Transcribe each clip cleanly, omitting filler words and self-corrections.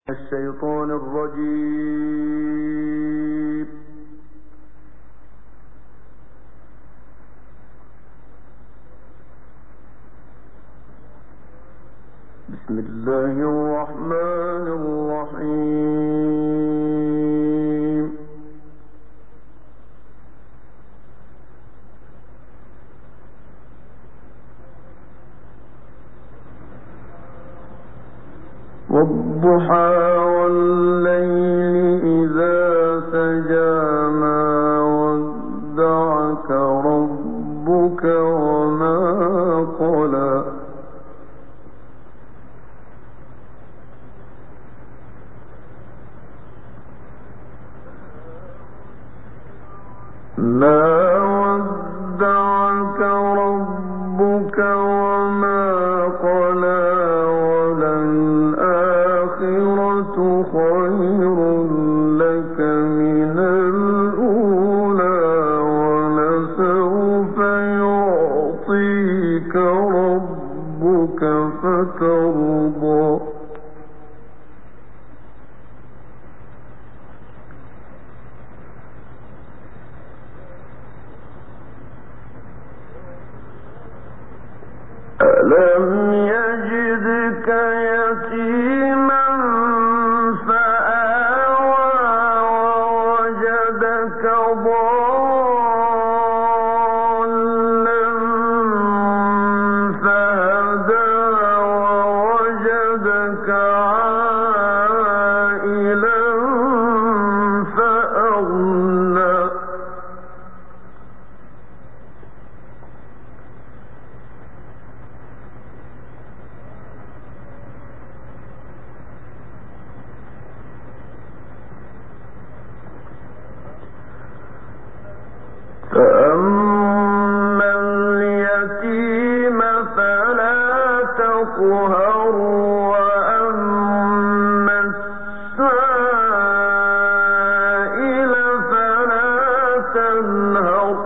الشيطان الرجيم. بسم الله الرحمن الرحيم. والضحى والليل إذا سجى ما ودعك ربك وما قلى ما ودعك ربك وما قلى وللآخرة خير لك من الأولى ولسوف يعطيك ربك فترضى ألم يجدك يتيما فآوى ووجدك ضالا فهدى ووجدك عائلا فأغنى فأما اليتيم فلا تقهر وأما السائل فلا تنهر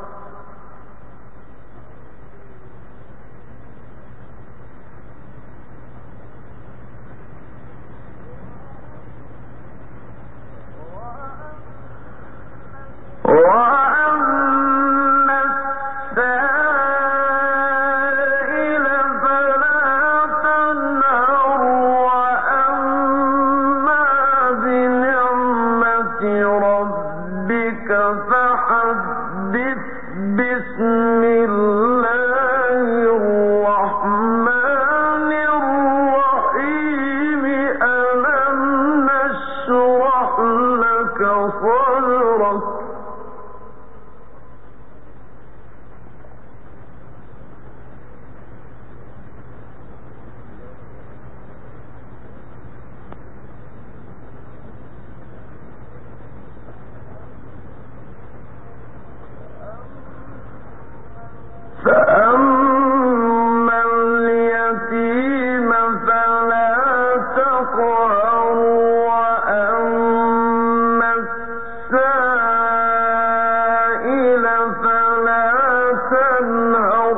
فحدث بسم الله الرحمن الرحيم ألم نشرح لك صدرك فأما اليتيم فلا تقهر وأما السائل فلا تنهر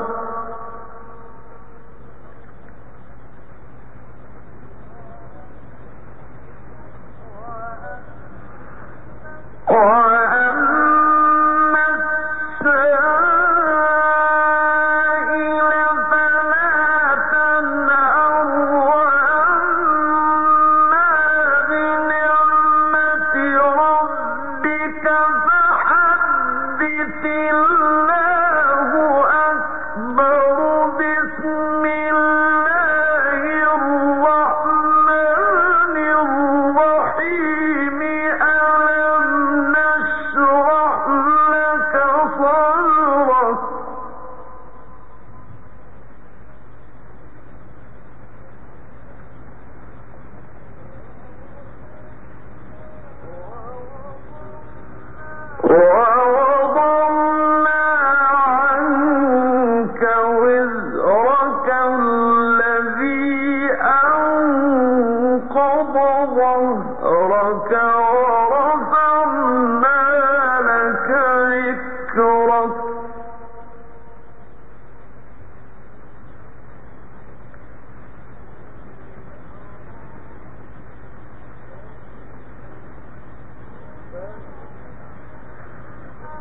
ورفعنا لك ذكرك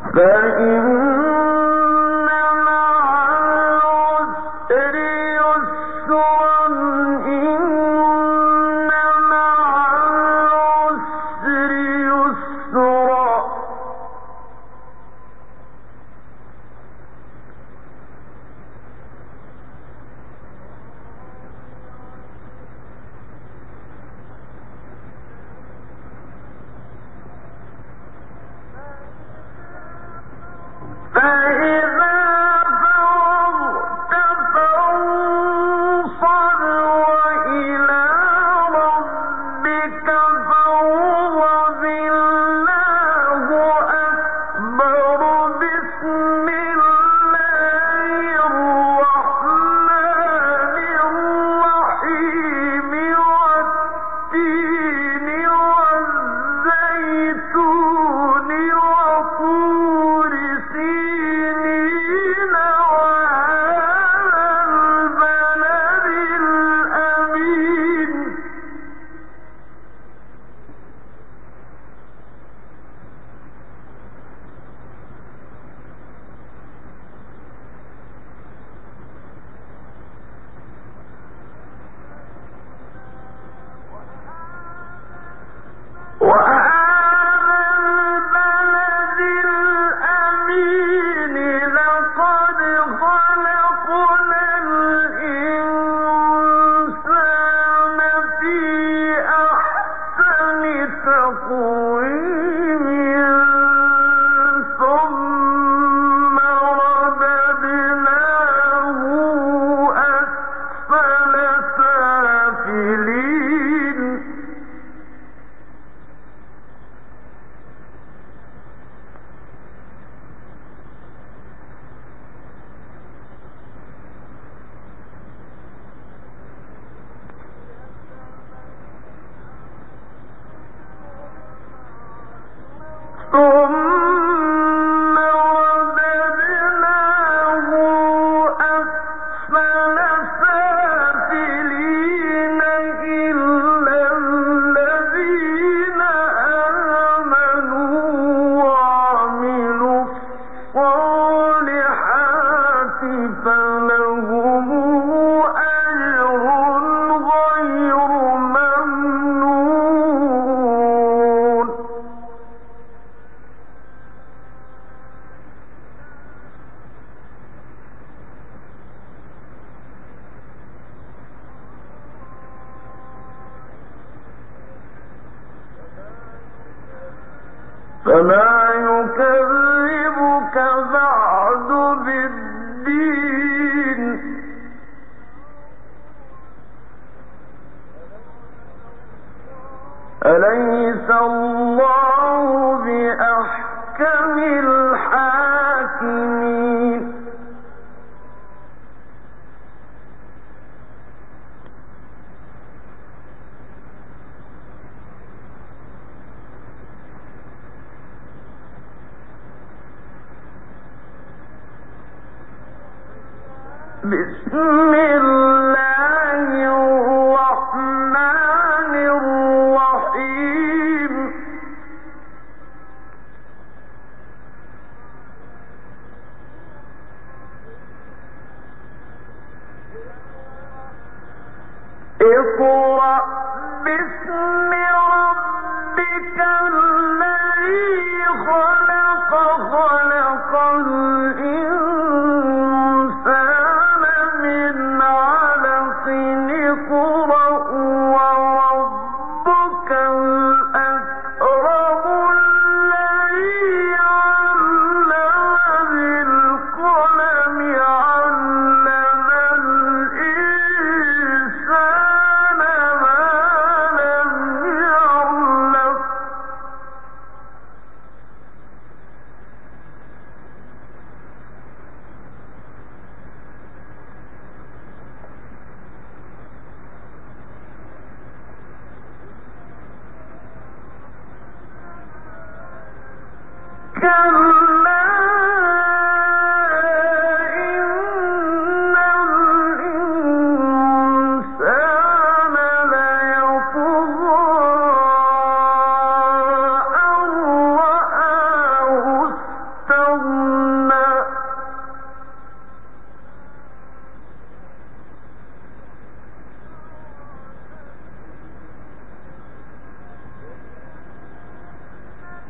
فما يكذبك بعد بالدين أليس الله بأحكم الحاكمين بسم الله الرحمن الرحيم اقرأ باسم ربك الذي خلق خلق الإنسان من علق اقرأ وربك الأكرم الذي علم بالقلم علم الإنسان ما لم يعلم كلا إن الإنسان ليطغى أن رآه استغنى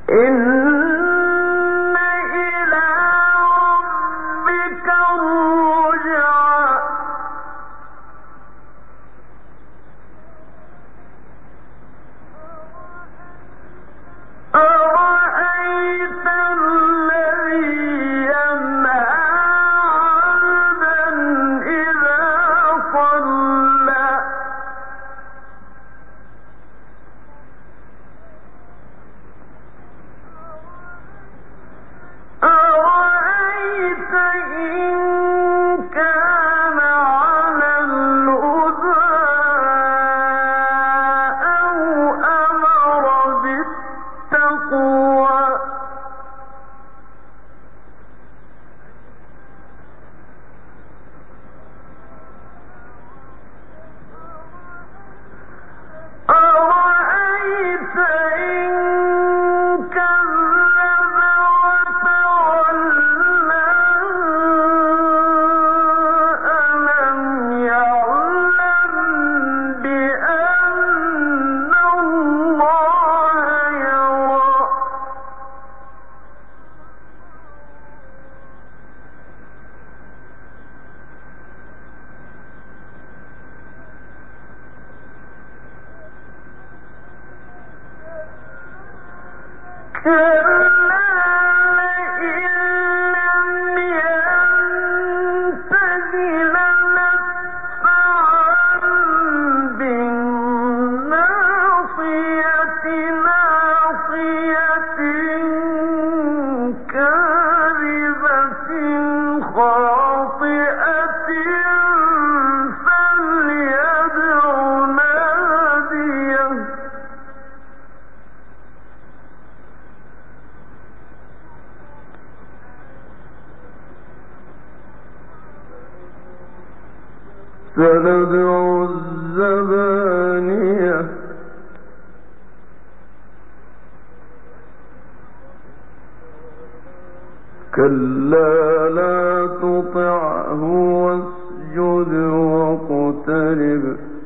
إن إلى ربك الرجعى أرأيت الذي ينهى عبدا إذا صلى أرأيت إن كان على الهدى أو أمر بالتقوى أرأيت إن كذب وتولى ألم يعلم بأن الله يرى كلا لئن لم ينته لنسفعا بالناصية ناصية كاذبة خاطئة فليدع ناديه سندع الزبانية كلا لا تطعه واسجد واقترب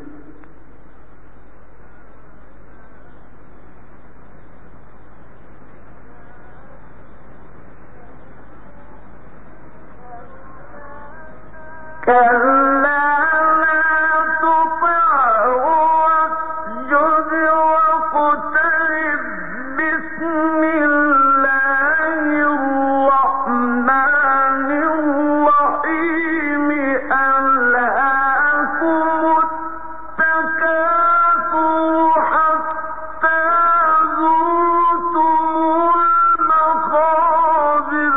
كلا لا تطعه واسجد واقترب بسم الله الرحمن الرحيم ألهاكم التكاثر حتى زرتم المقابر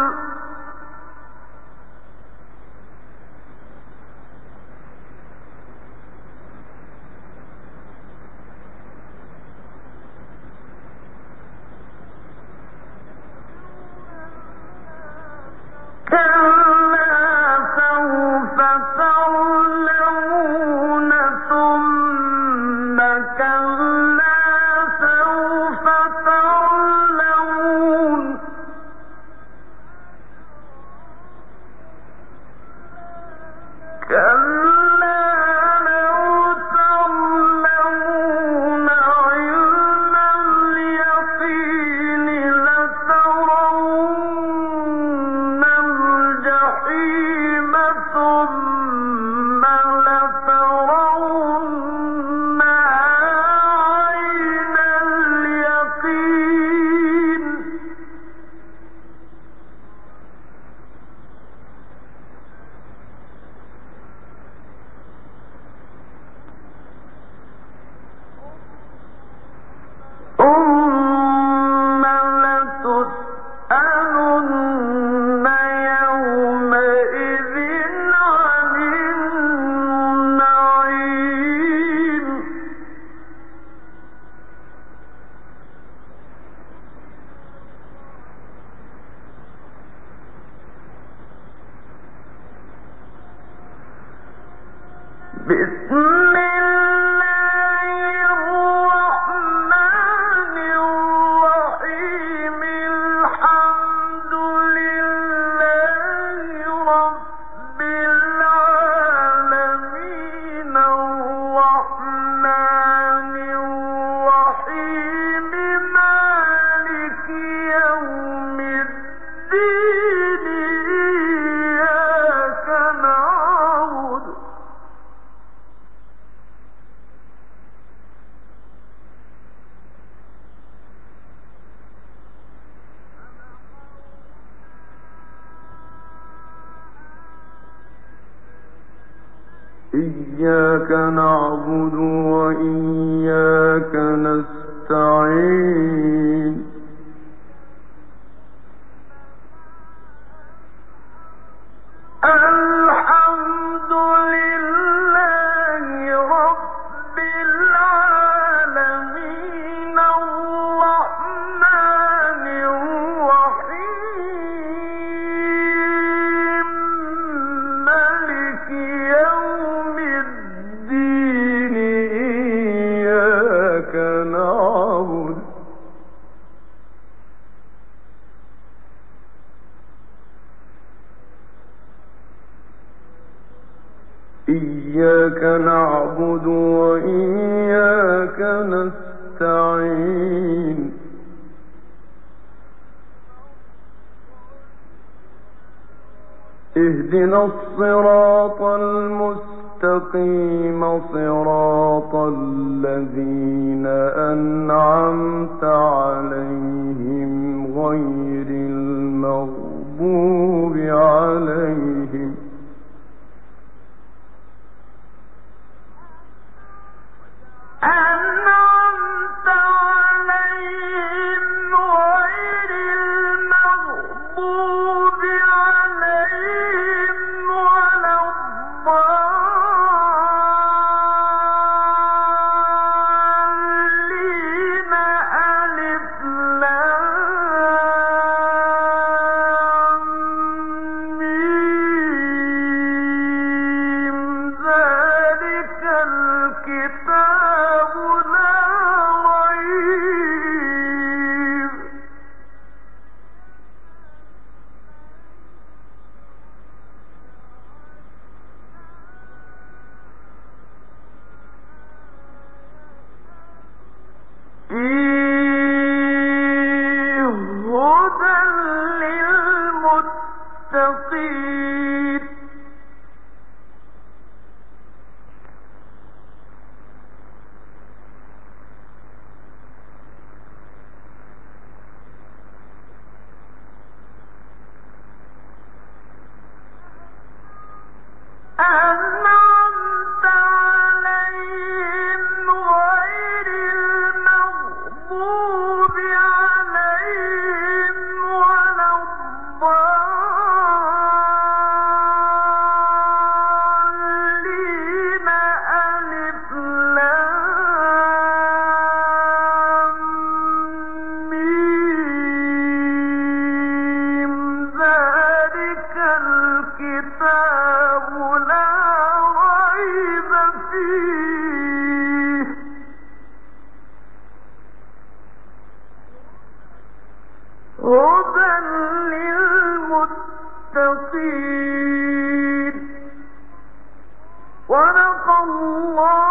كلا سوف تعلمون ثم كلا سوف تعلمون كلا لو تعلمون علم اليقين لترون الجحيم ثم لترونها عين اليقين ثم لتسألن يومئذ عن النعيم بسم الله الرحمن الرحيم الحمد لله رب العالمين الرحمن الرحيم مالك إياك نعبد وإياك نستعين الحمد لله رب العالمين الرحمن الرحيم مالك يوم الدين إياك نعبد وإياك نستعين اهدنا الصراط المستقيم صراط الذين أنعمت عليهم غير المغضوب عليهم أنعمت عليهم غير المغضوب عليهم ولا الضالين ألف لام ميم ذلك الكتاب لا ريب فيه هدى للمتقين أنعمت عليهم غير المغضوب عليهم ولا الضالين ألف لام ميم ذلك الكتاب لا ريب فيه هدى للمتقين صدق الله